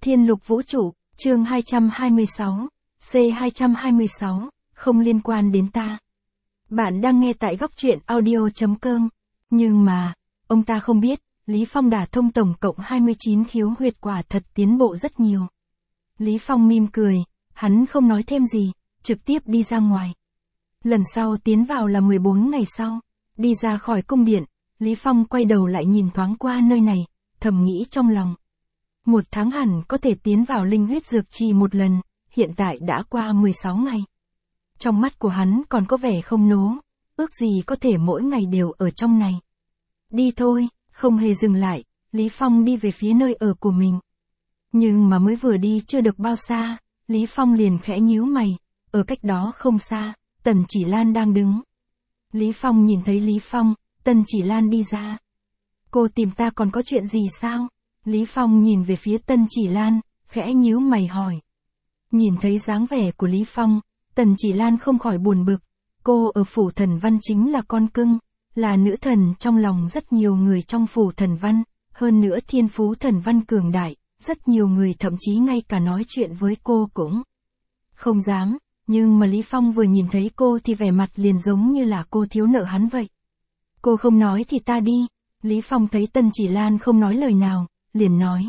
Thiên lục vũ trụ, chương 226, C226, không liên quan đến ta. Bạn đang nghe tại góc truyện audio.com. Nhưng mà, ông ta không biết, Lý Phong đả thông tổng cộng 29 khiếu huyệt quả thật tiến bộ rất nhiều. Lý Phong mỉm cười, hắn không nói thêm gì, trực tiếp đi ra ngoài. Lần sau tiến vào là 14 ngày sau, đi ra khỏi cung điện, Lý Phong quay đầu lại nhìn thoáng qua nơi này, thầm nghĩ trong lòng. 1 tháng hẳn có thể tiến vào linh huyết dược trì một lần, hiện tại đã qua 16 ngày. Trong mắt của hắn còn có vẻ không nố, ước gì có thể mỗi ngày đều ở trong này. Đi thôi, không hề dừng lại, Lý Phong đi về phía nơi ở của mình. Nhưng mà mới vừa đi chưa được bao xa, Lý Phong liền khẽ nhíu mày, ở cách đó không xa, Tần Chỉ Lan đang đứng. Lý Phong nhìn thấy Lý Phong, Tần Chỉ Lan đi ra. Cô tìm ta còn có chuyện gì sao? Lý Phong nhìn về phía Tần Chỉ Lan, khẽ nhíu mày hỏi. Nhìn thấy dáng vẻ của Lý Phong, Tần Chỉ Lan không khỏi buồn bực. Cô ở phủ thần văn chính là con cưng, là nữ thần trong lòng rất nhiều người trong phủ thần văn, hơn nữa thiên phú thần văn cường đại, rất nhiều người thậm chí ngay cả nói chuyện với cô cũng không dám, nhưng mà Lý Phong vừa nhìn thấy cô thì vẻ mặt liền giống như là cô thiếu nợ hắn vậy. Cô không nói thì ta đi. Lý Phong thấy Tần Chỉ Lan không nói lời nào, liền nói.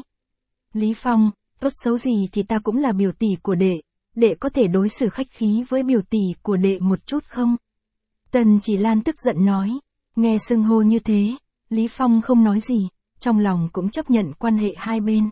Lý Phong, tốt xấu gì thì ta cũng là biểu tỷ của đệ có thể đối xử khách khí với biểu tỷ của đệ một chút không? Tần Chỉ Lan tức giận nói, nghe xưng hô như thế, Lý Phong không nói gì, trong lòng cũng chấp nhận quan hệ hai bên.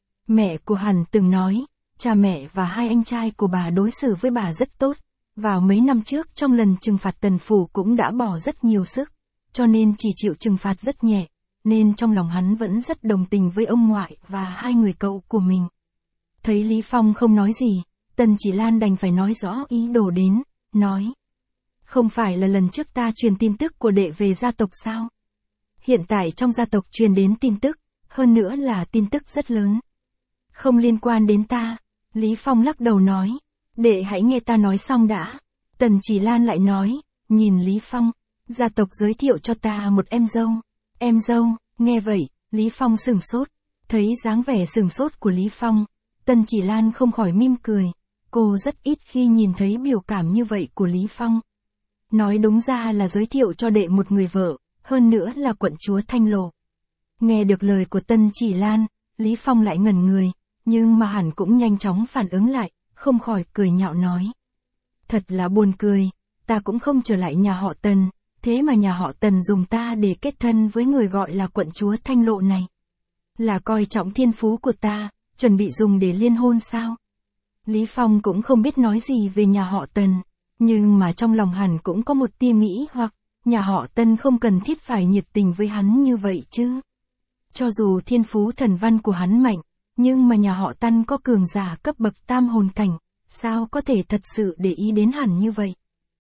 Mẹ của hắn từng nói, cha mẹ và hai anh trai của bà đối xử với bà rất tốt, vào mấy năm trước trong lần trừng phạt Tần phủ cũng đã bỏ rất nhiều sức, cho nên chỉ chịu trừng phạt rất nhẹ, nên trong lòng hắn vẫn rất đồng tình với ông ngoại và hai người cậu của mình. Thấy Lý Phong không nói gì, Tần Chỉ Lan đành phải nói rõ ý đồ đến, nói. Không phải là lần trước ta truyền tin tức của đệ về gia tộc sao? Hiện tại trong gia tộc truyền đến tin tức, hơn nữa là tin tức rất lớn. Không liên quan đến ta, Lý Phong lắc đầu nói. Đệ hãy nghe ta nói xong đã. Tần Chỉ Lan lại nói, nhìn Lý Phong, gia tộc giới thiệu cho ta một em dâu. Em dâu, nghe vậy, Lý Phong sửng sốt. Thấy dáng vẻ sửng sốt của Lý Phong, Tần Chỉ Lan không khỏi mỉm cười. Cô rất ít khi nhìn thấy biểu cảm như vậy của Lý Phong. Nói đúng ra là giới thiệu cho đệ một người vợ, hơn nữa là quận chúa Thanh Lộ. Nghe được lời của Tần Chỉ Lan, Lý Phong lại ngẩn người, nhưng mà hẳn cũng nhanh chóng phản ứng lại, không khỏi cười nhạo nói. Thật là buồn cười, ta cũng không trở lại nhà họ Tần, thế mà nhà họ Tần dùng ta để kết thân với người gọi là quận chúa Thanh Lộ này. Là coi trọng thiên phú của ta, chuẩn bị dùng để liên hôn sao? Lý Phong cũng không biết nói gì về nhà họ Tần, nhưng mà trong lòng hẳn cũng có một tia nghĩ hoặc, nhà họ Tần không cần thiết phải nhiệt tình với hắn như vậy chứ. Cho dù thiên phú thần văn của hắn mạnh, nhưng mà nhà họ Tần có cường giả cấp bậc tam hồn cảnh, sao có thể thật sự để ý đến hẳn như vậy?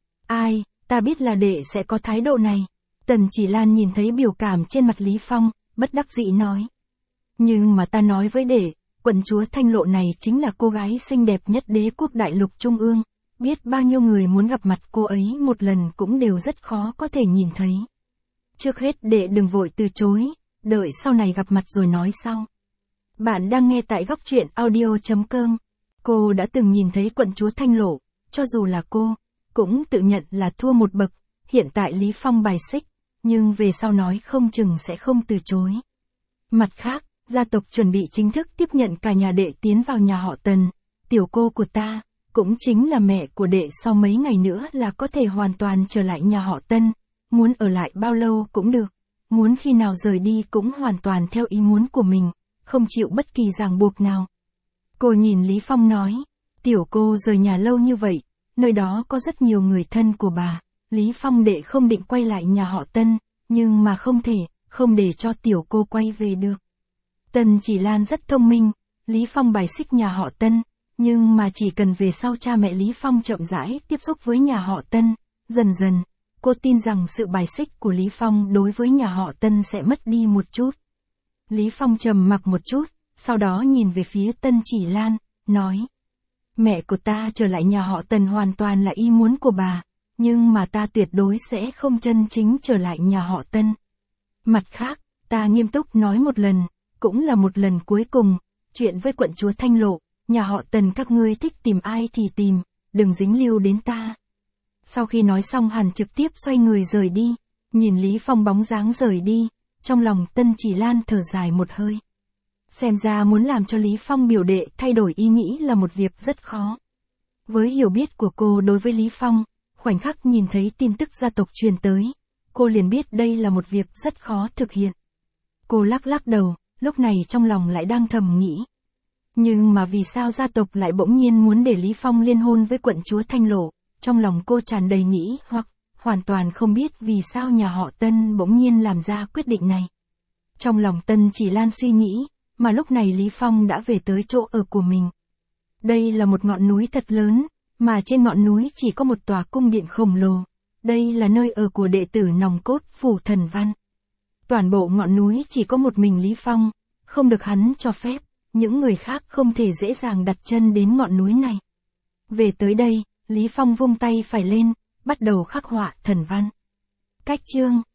Ai, ta biết là đệ sẽ có thái độ này. Tần Chỉ Lan nhìn thấy biểu cảm trên mặt Lý Phong, bất đắc dĩ nói. Nhưng mà ta nói với đệ, quận chúa Thanh Lộ này chính là cô gái xinh đẹp nhất đế quốc đại lục trung ương, biết bao nhiêu người muốn gặp mặt cô ấy một lần cũng đều rất khó có thể nhìn thấy. Trước hết đệ đừng vội từ chối, đợi sau này gặp mặt rồi nói sau. Bạn đang nghe tại góc truyện audio.com. Cô đã từng nhìn thấy quận chúa Thanh Lộ, cho dù là cô, cũng tự nhận là thua một bậc, hiện tại Lý Phong bài xích, nhưng về sau nói không chừng sẽ không từ chối. Mặt khác, gia tộc chuẩn bị chính thức tiếp nhận cả nhà đệ tiến vào nhà họ Tần, tiểu cô của ta, cũng chính là mẹ của đệ sau mấy ngày nữa là có thể hoàn toàn trở lại nhà họ Tần, muốn ở lại bao lâu cũng được, muốn khi nào rời đi cũng hoàn toàn theo ý muốn của mình, không chịu bất kỳ ràng buộc nào. Cô nhìn Lý Phong nói, tiểu cô rời nhà lâu như vậy, nơi đó có rất nhiều người thân của bà, Lý Phong đệ không định quay lại nhà họ Tần, nhưng mà không thể, không để cho tiểu cô quay về được. Tần Chỉ Lan rất thông minh, Lý Phong bài xích nhà họ Tần, nhưng mà chỉ cần về sau cha mẹ Lý Phong chậm rãi tiếp xúc với nhà họ Tần, dần dần, cô tin rằng sự bài xích của Lý Phong đối với nhà họ Tần sẽ mất đi một chút. Lý Phong trầm mặc một chút, sau đó nhìn về phía Tần Chỉ Lan, nói. Mẹ của ta trở lại nhà họ Tần hoàn toàn là ý muốn của bà, nhưng mà ta tuyệt đối sẽ không chân chính trở lại nhà họ Tần. Mặt khác, ta nghiêm túc nói một lần, cũng là một lần cuối cùng, chuyện với quận chúa Thanh Lộ, nhà họ Tần các ngươi thích tìm ai thì tìm, đừng dính líu đến ta. Sau khi nói xong hắn trực tiếp xoay người rời đi, nhìn Lý Phong bóng dáng rời đi, trong lòng Tân Chỉ Lan thở dài một hơi. Xem ra muốn làm cho Lý Phong biểu đệ thay đổi ý nghĩ là một việc rất khó. Với hiểu biết của cô đối với Lý Phong, khoảnh khắc nhìn thấy tin tức gia tộc truyền tới, cô liền biết đây là một việc rất khó thực hiện. Cô lắc lắc đầu, lúc này trong lòng lại đang thầm nghĩ. Nhưng mà vì sao gia tộc lại bỗng nhiên muốn để Lý Phong liên hôn với quận chúa Thanh Lộ, trong lòng cô tràn đầy nghĩ hoặc, hoàn toàn không biết vì sao nhà họ Tân bỗng nhiên làm ra quyết định này. Trong lòng Tân Chỉ Lan suy nghĩ, mà lúc này Lý Phong đã về tới chỗ ở của mình. Đây là một ngọn núi thật lớn, mà trên ngọn núi chỉ có một tòa cung điện khổng lồ. Đây là nơi ở của đệ tử nòng cốt Phủ Thần Văn. Toàn bộ ngọn núi chỉ có một mình Lý Phong, không được hắn cho phép, những người khác không thể dễ dàng đặt chân đến ngọn núi này. Về tới đây, Lý Phong vung tay phải lên, bắt đầu khắc họa thần văn. Cách chương